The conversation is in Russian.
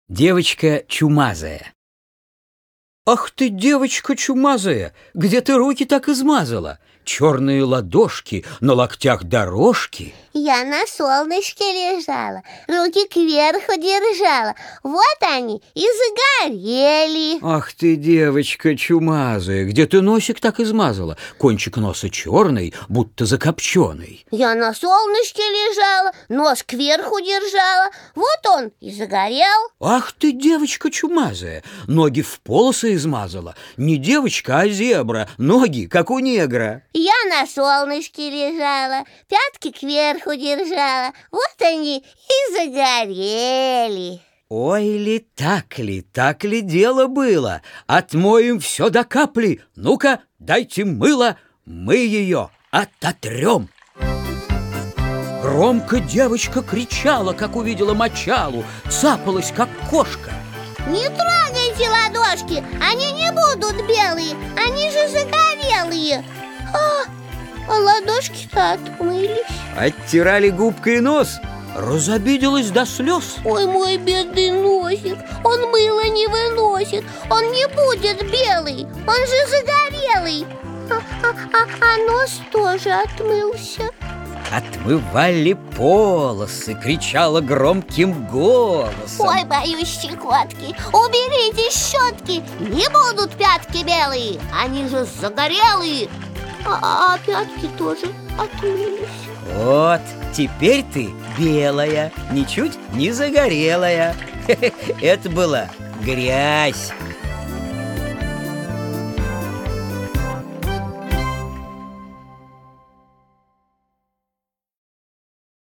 Девочка чумазая. Ах ты, девочка чумазая, где ты руки так измазала? Черные ладошки, на локтях дорожки. Я на солнышке лежала, руки кверху держала. Вот они и загорели. Ах ты, девочка чумазая, где ты носик так измазала? Кончик носа черный, будто закопченый. Я на солнышке лежала, нос кверху держала. Вот он и загорел. Ах ты, девочка чумазая, ноги в полосы измазала. Не девочка, а зебра, ноги, как у негра. Я на солнышке лежала, пятки кверху держала. Вот они и загорели. Ой ли, так ли дело было? Отмоем все до капли. Ну-ка, дайте мыло, мы ее ототрем. Громко девочка кричала, как увидела мочалу, цапалась, как кошка. Не трогайте ладошки, они не будут белые, они же загорелые. А ладошки-то отмылись. Оттирали губкой нос, разобиделась до слез. Ой, мой бедный носик, он мыло не выносит, он не будет белый, он же загорелый. А нос тоже отмылся. Отмывали полосы, кричала громким голосом. Ой, боюсь щекотки, уберите щетки, не будут пятки белые, они же загорелые. А пятки тоже отмылись. Вот, теперь ты белая, ничуть не загорелая. Это была грязь.